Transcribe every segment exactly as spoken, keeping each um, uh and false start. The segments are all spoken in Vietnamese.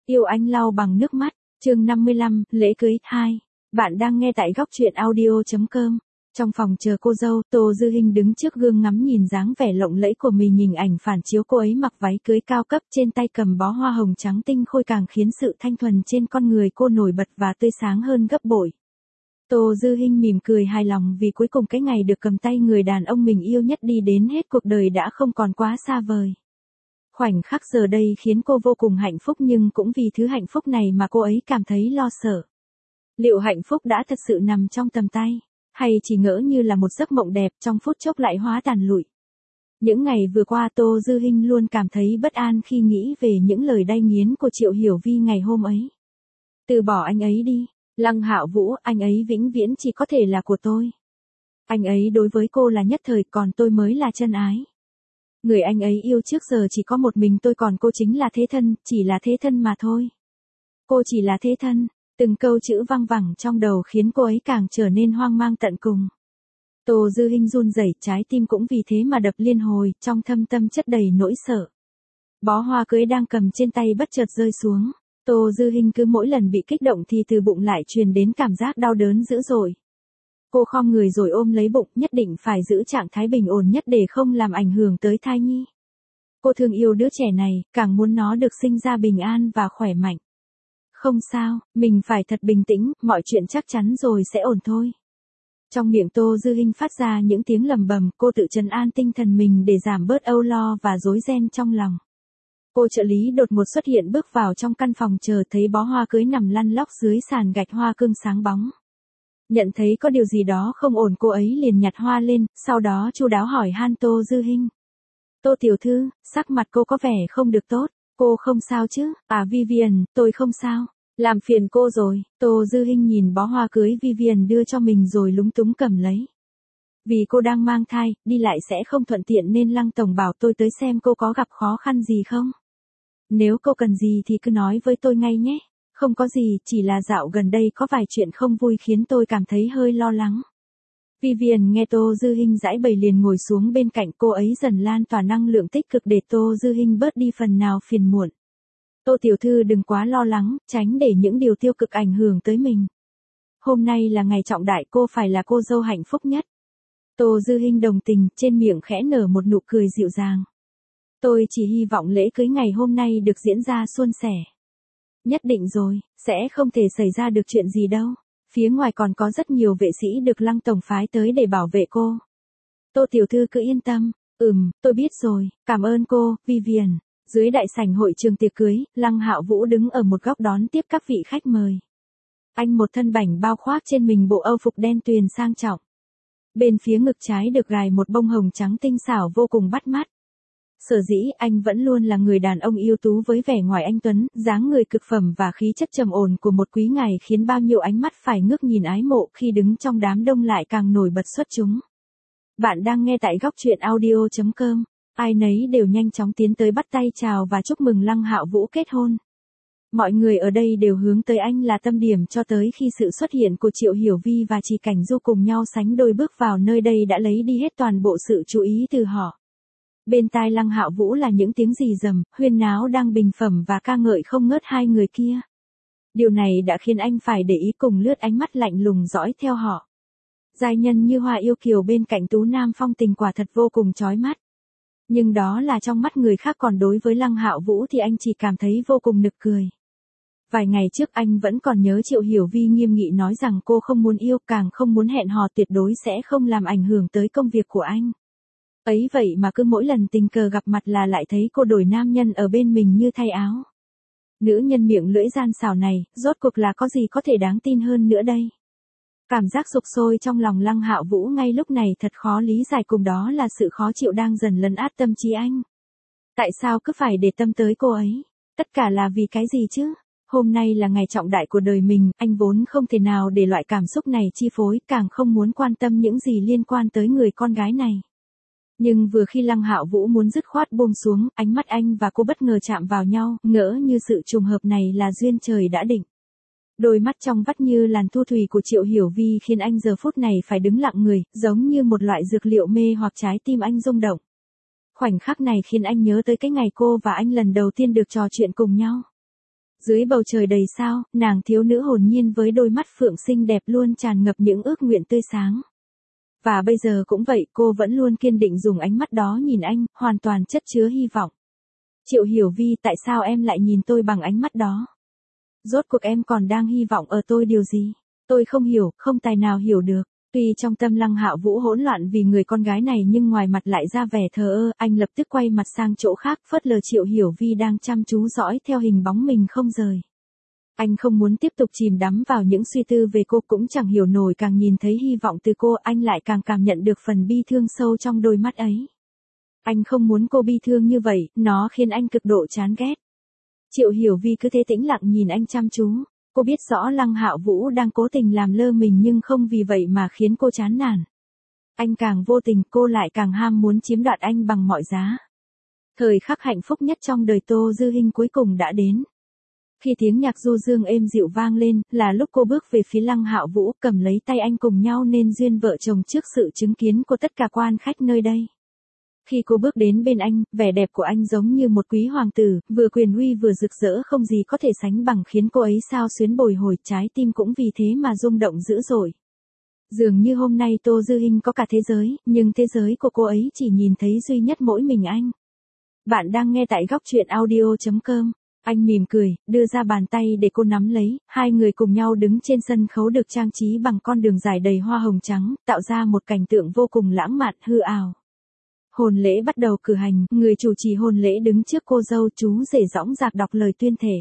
Yêu anh lau bằng nước mắt, chương năm mươi lăm, lễ cưới, hai. Bạn đang nghe tại góc truyện audio chấm com. Trong phòng chờ cô dâu, Tô Dư Hinh đứng trước gương ngắm nhìn dáng vẻ lộng lẫy của mình, nhìn ảnh phản chiếu cô ấy mặc váy cưới cao cấp, trên tay cầm bó hoa hồng trắng tinh khôi càng khiến sự thanh thuần trên con người cô nổi bật và tươi sáng hơn gấp bội. Tô Dư Hinh mỉm cười hài lòng vì cuối cùng cái ngày được cầm tay người đàn ông mình yêu nhất đi đến hết cuộc đời đã không còn quá xa vời. Khoảnh khắc giờ đây khiến cô vô cùng hạnh phúc, nhưng cũng vì thứ hạnh phúc này mà cô ấy cảm thấy lo sợ. Liệu hạnh phúc đã thật sự nằm trong tầm tay, hay chỉ ngỡ như là một giấc mộng đẹp trong phút chốc lại hóa tàn lụi? Những ngày vừa qua Tô Dư Hinh luôn cảm thấy bất an khi nghĩ về những lời đay nghiến của Triệu Hiểu Vi ngày hôm ấy. Từ bỏ anh ấy đi, Lăng Hạo Vũ, anh ấy vĩnh viễn chỉ có thể là của tôi. Anh ấy đối với cô là nhất thời, còn tôi mới là chân ái. Người anh ấy yêu trước giờ chỉ có một mình tôi, còn cô chính là thế thân, chỉ là thế thân mà thôi. Cô chỉ là thế thân, từng câu chữ văng vẳng trong đầu khiến cô ấy càng trở nên hoang mang tận cùng. Tô Dư Hinh run rẩy, trái tim cũng vì thế mà đập liên hồi, trong thâm tâm chất đầy nỗi sợ. Bó hoa cưới đang cầm trên tay bất chợt rơi xuống. Tô Dư Hinh cứ mỗi lần bị kích động thì từ bụng lại truyền đến cảm giác đau đớn dữ dội. Cô khom người rồi ôm lấy bụng, nhất định phải giữ trạng thái bình ổn nhất để không làm ảnh hưởng tới thai nhi. Cô thương yêu đứa trẻ này, càng muốn nó được sinh ra bình an và khỏe mạnh. Không sao, mình phải thật bình tĩnh, mọi chuyện chắc chắn rồi sẽ ổn thôi. Trong miệng Tô Dư Hinh phát ra những tiếng lầm bầm, cô tự trấn an tinh thần mình để giảm bớt âu lo và rối ren trong lòng. Cô trợ lý đột ngột xuất hiện bước vào trong căn phòng chờ, thấy bó hoa cưới nằm lăn lóc dưới sàn gạch hoa cương sáng bóng. Nhận thấy có điều gì đó không ổn, cô ấy liền nhặt hoa lên, sau đó chu đáo hỏi han Tô Dư Hinh. Tô tiểu thư, sắc mặt cô có vẻ không được tốt, cô không sao chứ? À Vivian, tôi không sao, làm phiền cô rồi. Tô Dư Hinh nhìn bó hoa cưới Vivian đưa cho mình rồi lúng túng cầm lấy. Vì cô đang mang thai, đi lại sẽ không thuận tiện nên Lăng tổng bảo tôi tới xem cô có gặp khó khăn gì không. Nếu cô cần gì thì cứ nói với tôi ngay nhé. Không có gì, chỉ là dạo gần đây có vài chuyện không vui khiến tôi cảm thấy hơi lo lắng. Vivian nghe Tô Dư Hinh giãi bày liền ngồi xuống bên cạnh, cô ấy dần lan tỏa năng lượng tích cực để Tô Dư Hinh bớt đi phần nào phiền muộn. Tô tiểu thư đừng quá lo lắng, tránh để những điều tiêu cực ảnh hưởng tới mình. Hôm nay là ngày trọng đại, cô phải là cô dâu hạnh phúc nhất. Tô Dư Hinh đồng tình, trên miệng khẽ nở một nụ cười dịu dàng. Tôi chỉ hy vọng lễ cưới ngày hôm nay được diễn ra suôn sẻ. Nhất định rồi, sẽ không thể xảy ra được chuyện gì đâu. Phía ngoài còn có rất nhiều vệ sĩ được Lăng tổng phái tới để bảo vệ cô. Tô tiểu thư cứ yên tâm. Ừm, tôi biết rồi, cảm ơn cô, Vivian. Dưới đại sảnh hội trường tiệc cưới, Lăng Hạo Vũ đứng ở một góc đón tiếp các vị khách mời. Anh một thân bảnh bao khoác trên mình bộ âu phục đen tuyền sang trọng. Bên phía ngực trái được gài một bông hồng trắng tinh xảo vô cùng bắt mắt. Sở dĩ anh vẫn luôn là người đàn ông ưu tú với vẻ ngoài anh tuấn, dáng người cực phẩm và khí chất trầm ổn của một quý ngài khiến bao nhiêu ánh mắt phải ngước nhìn ái mộ, khi đứng trong đám đông lại càng nổi bật xuất chúng. Bạn đang nghe tại góc truyện audio chấm com. Ai nấy đều nhanh chóng tiến tới bắt tay chào và chúc mừng Lăng Hạo Vũ kết hôn. Mọi người ở đây đều hướng tới anh là tâm điểm, cho tới khi sự xuất hiện của Triệu Hiểu Vi và Trì Cảnh Du cùng nhau sánh đôi bước vào nơi đây đã lấy đi hết toàn bộ sự chú ý từ họ. Bên tai Lăng Hạo Vũ là những tiếng rì rầm, huyên náo đang bình phẩm và ca ngợi không ngớt hai người kia. Điều này đã khiến anh phải để ý, cùng lướt ánh mắt lạnh lùng dõi theo họ. Giai nhân như hoa yêu kiều bên cạnh tú nam phong tình quả thật vô cùng chói mắt. Nhưng đó là trong mắt người khác, còn đối với Lăng Hạo Vũ thì anh chỉ cảm thấy vô cùng nực cười. Vài ngày trước anh vẫn còn nhớ Triệu Hiểu Vi nghiêm nghị nói rằng cô không muốn yêu, càng không muốn hẹn hò, tuyệt đối sẽ không làm ảnh hưởng tới công việc của anh. Ấy vậy mà cứ mỗi lần tình cờ gặp mặt là lại thấy cô đổi nam nhân ở bên mình như thay áo. Nữ nhân miệng lưỡi gian xảo này, rốt cuộc là có gì có thể đáng tin hơn nữa đây? Cảm giác sục sôi trong lòng Lăng Hạo Vũ ngay lúc này thật khó lý giải, cùng đó là sự khó chịu đang dần lấn át tâm trí anh. Tại sao cứ phải để tâm tới cô ấy? Tất cả là vì cái gì chứ? Hôm nay là ngày trọng đại của đời mình, anh vốn không thể nào để loại cảm xúc này chi phối, càng không muốn quan tâm những gì liên quan tới người con gái này. Nhưng vừa khi Lăng Hạo Vũ muốn dứt khoát buông xuống, ánh mắt anh và cô bất ngờ chạm vào nhau, ngỡ như sự trùng hợp này là duyên trời đã định. Đôi mắt trong vắt như làn thu thủy của Triệu Hiểu Vi khiến anh giờ phút này phải đứng lặng người, giống như một loại dược liệu mê hoặc trái tim anh rung động. Khoảnh khắc này khiến anh nhớ tới cái ngày cô và anh lần đầu tiên được trò chuyện cùng nhau. Dưới bầu trời đầy sao, nàng thiếu nữ hồn nhiên với đôi mắt phượng xinh đẹp luôn tràn ngập những ước nguyện tươi sáng. Và bây giờ cũng vậy, cô vẫn luôn kiên định dùng ánh mắt đó nhìn anh, hoàn toàn chất chứa hy vọng. Triệu Hiểu Vi, tại sao em lại nhìn tôi bằng ánh mắt đó? Rốt cuộc em còn đang hy vọng ở tôi điều gì? Tôi không hiểu, không tài nào hiểu được. Tuy trong tâm Lăng Hạo Vũ hỗn loạn vì người con gái này nhưng ngoài mặt lại ra vẻ thờ ơ, anh lập tức quay mặt sang chỗ khác, phớt lờ Triệu Hiểu Vi đang chăm chú dõi theo hình bóng mình không rời. Anh không muốn tiếp tục chìm đắm vào những suy tư về cô, cũng chẳng hiểu nổi, càng nhìn thấy hy vọng từ cô, anh lại càng cảm nhận được phần bi thương sâu trong đôi mắt ấy. Anh không muốn cô bi thương như vậy, nó khiến anh cực độ chán ghét. Triệu Hiểu Vi cứ thế tĩnh lặng nhìn anh chăm chú. Cô biết rõ Lăng Hạo Vũ đang cố tình làm lơ mình nhưng không vì vậy mà khiến cô chán nản. Anh càng vô tình, cô lại càng ham muốn chiếm đoạt anh bằng mọi giá. Thời khắc hạnh phúc nhất trong đời Tô Dư Hinh cuối cùng đã đến. Khi tiếng nhạc du dương êm dịu vang lên, là lúc cô bước về phía Lăng Hạo Vũ, cầm lấy tay anh cùng nhau nên duyên vợ chồng trước sự chứng kiến của tất cả quan khách nơi đây. Khi cô bước đến bên anh, vẻ đẹp của anh giống như một quý hoàng tử, vừa quyền uy vừa rực rỡ không gì có thể sánh bằng, khiến cô ấy xao xuyến bồi hồi, trái tim cũng vì thế mà rung động dữ dội. Dường như hôm nay Tô Dư Hinh có cả thế giới, nhưng thế giới của cô ấy chỉ nhìn thấy duy nhất mỗi mình anh. Bạn đang nghe tại góc truyện audio chấm com. Anh mỉm cười, đưa ra bàn tay để cô nắm lấy, hai người cùng nhau đứng trên sân khấu được trang trí bằng con đường dài đầy hoa hồng trắng, tạo ra một cảnh tượng vô cùng lãng mạn hư ảo. Hôn lễ bắt đầu cử hành, người chủ trì hôn lễ đứng trước cô dâu, chú rể dõng dạc đọc lời tuyên thể.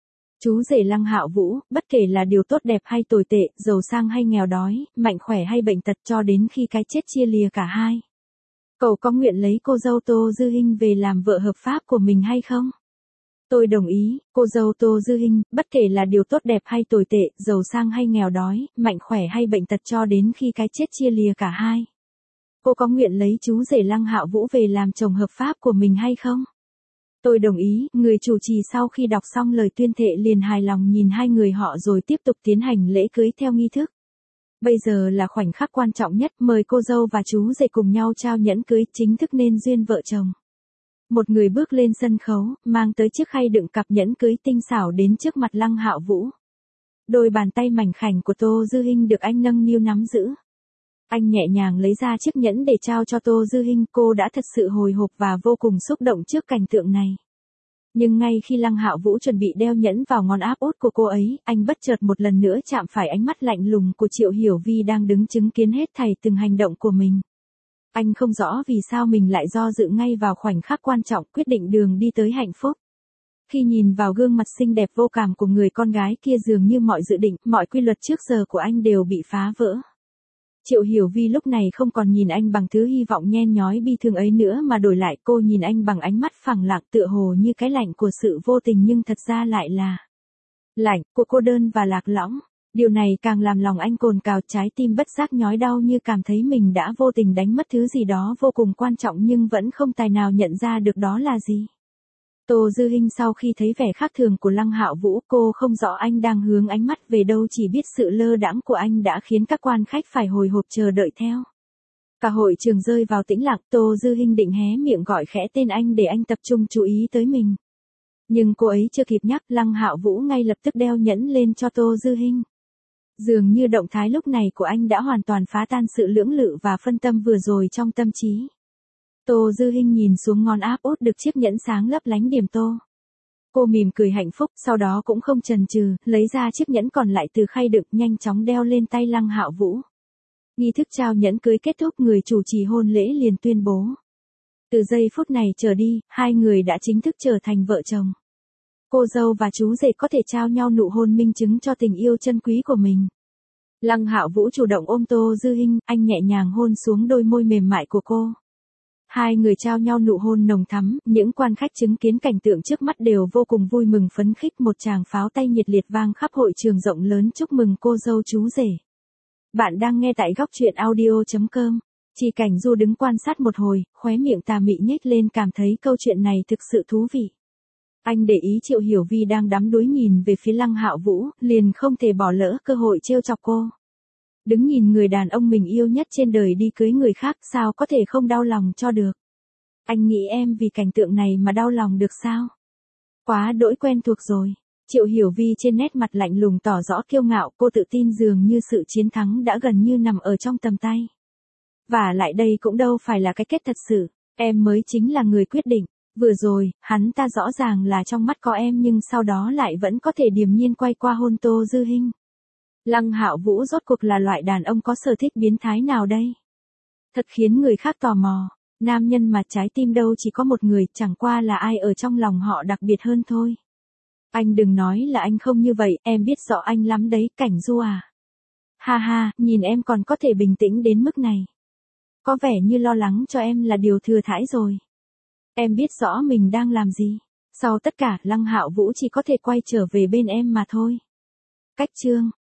Chú rể Lăng Hạo Vũ, bất kể là điều tốt đẹp hay tồi tệ, giàu sang hay nghèo đói, mạnh khỏe hay bệnh tật, cho đến khi cái chết chia lìa cả hai. Cậu có nguyện lấy cô dâu Tô Dư Hinh về làm vợ hợp pháp của mình hay không? Tôi đồng ý, cô dâu Tô Dư Hinh, bất kể là điều tốt đẹp hay tồi tệ, giàu sang hay nghèo đói, mạnh khỏe hay bệnh tật, cho đến khi cái chết chia lìa cả hai. Cô có nguyện lấy chú rể Lăng Hạo Vũ về làm chồng hợp pháp của mình hay không? Tôi đồng ý, người chủ trì sau khi đọc xong lời tuyên thệ liền hài lòng nhìn hai người họ rồi tiếp tục tiến hành lễ cưới theo nghi thức. Bây giờ là khoảnh khắc quan trọng nhất, mời cô dâu và chú rể cùng nhau trao nhẫn cưới, chính thức nên duyên vợ chồng. Một người bước lên sân khấu, mang tới chiếc khay đựng cặp nhẫn cưới tinh xảo đến trước mặt Lăng Hạo Vũ. Đôi bàn tay mảnh khảnh của Tô Dư Hinh được anh nâng niu nắm giữ. Anh nhẹ nhàng lấy ra chiếc nhẫn để trao cho Tô Dư Hinh, cô đã thật sự hồi hộp và vô cùng xúc động trước cảnh tượng này. Nhưng ngay khi Lăng Hạo Vũ chuẩn bị đeo nhẫn vào ngón áp út của cô ấy, anh bất chợt một lần nữa chạm phải ánh mắt lạnh lùng của Triệu Hiểu Vi đang đứng chứng kiến hết thảy từng hành động của mình. Anh không rõ vì sao mình lại do dự ngay vào khoảnh khắc quan trọng, quyết định đường đi tới hạnh phúc. Khi nhìn vào gương mặt xinh đẹp vô cảm của người con gái kia, dường như mọi dự định, mọi quy luật trước giờ của anh đều bị phá vỡ. Triệu Hiểu Vi lúc này không còn nhìn anh bằng thứ hy vọng nhen nhói bi thương ấy nữa, mà đổi lại cô nhìn anh bằng ánh mắt phẳng lặng, tựa hồ như cái lạnh của sự vô tình nhưng thật ra lại là lạnh của cô đơn và lạc lõng. Điều này càng làm lòng anh cồn cào, trái tim bất giác nhói đau như cảm thấy mình đã vô tình đánh mất thứ gì đó vô cùng quan trọng nhưng vẫn không tài nào nhận ra được đó là gì. Tô Dư Hinh sau khi thấy vẻ khác thường của Lăng Hạo Vũ, cô không rõ anh đang hướng ánh mắt về đâu, chỉ biết sự lơ đãng của anh đã khiến các quan khách phải hồi hộp chờ đợi theo. Cả hội trường rơi vào tĩnh lặng, Tô Dư Hinh định hé miệng gọi khẽ tên anh để anh tập trung chú ý tới mình. Nhưng cô ấy chưa kịp nhắc, Lăng Hạo Vũ ngay lập tức đeo nhẫn lên cho Tô Dư Hinh. Dường như động thái lúc này của anh đã hoàn toàn phá tan sự lưỡng lự và phân tâm vừa rồi trong tâm trí. Tô Dư Hinh nhìn xuống ngón áp út được chiếc nhẫn sáng lấp lánh điểm tô. Cô mỉm cười hạnh phúc, sau đó cũng không chần chừ, lấy ra chiếc nhẫn còn lại từ khay đựng, nhanh chóng đeo lên tay Lăng Hạo Vũ. Nghi thức trao nhẫn cưới kết thúc, người chủ trì hôn lễ liền tuyên bố. Từ giây phút này trở đi, hai người đã chính thức trở thành vợ chồng. Cô dâu và chú rể có thể trao nhau nụ hôn minh chứng cho tình yêu chân quý của mình. Lăng Hạo Vũ chủ động ôm Tô Dư Hinh, anh nhẹ nhàng hôn xuống đôi môi mềm mại của cô. Hai người trao nhau nụ hôn nồng thắm, những quan khách chứng kiến cảnh tượng trước mắt đều vô cùng vui mừng phấn khích, một tràng pháo tay nhiệt liệt vang khắp hội trường rộng lớn chúc mừng cô dâu chú rể. Bạn đang nghe tại góc truyện audio chấm com. Chỉ Cảnh Du đứng quan sát một hồi, khóe miệng tà mị nhếch lên, cảm thấy câu chuyện này thực sự thú vị. Anh để ý Triệu Hiểu Vi đang đắm đuối nhìn về phía Lăng Hạo Vũ, liền không thể bỏ lỡ cơ hội trêu chọc cô. Đứng nhìn người đàn ông mình yêu nhất trên đời đi cưới người khác, sao có thể không đau lòng cho được. Anh nghĩ em vì cảnh tượng này mà đau lòng được sao? Quá đỗi quen thuộc rồi. Triệu Hiểu Vi trên nét mặt lạnh lùng tỏ rõ kiêu ngạo, cô tự tin dường như sự chiến thắng đã gần như nằm ở trong tầm tay. Và lại đây cũng đâu phải là cái kết thật sự, em mới chính là người quyết định. Vừa rồi, hắn ta rõ ràng là trong mắt có em nhưng sau đó lại vẫn có thể điềm nhiên quay qua hôn Tô Dư Hinh. Lăng Hạo Vũ rốt cuộc là loại đàn ông có sở thích biến thái nào đây? Thật khiến người khác tò mò, nam nhân mà trái tim đâu chỉ có một người, chẳng qua là ai ở trong lòng họ đặc biệt hơn thôi. Anh đừng nói là anh không như vậy, em biết rõ anh lắm đấy, Cảnh Du à. Ha ha, nhìn em còn có thể bình tĩnh đến mức này. Có vẻ như lo lắng cho em là điều thừa thãi rồi. Em biết rõ mình đang làm gì. Sau tất cả, Lăng Hạo Vũ chỉ có thể quay trở về bên em mà thôi. Cách chương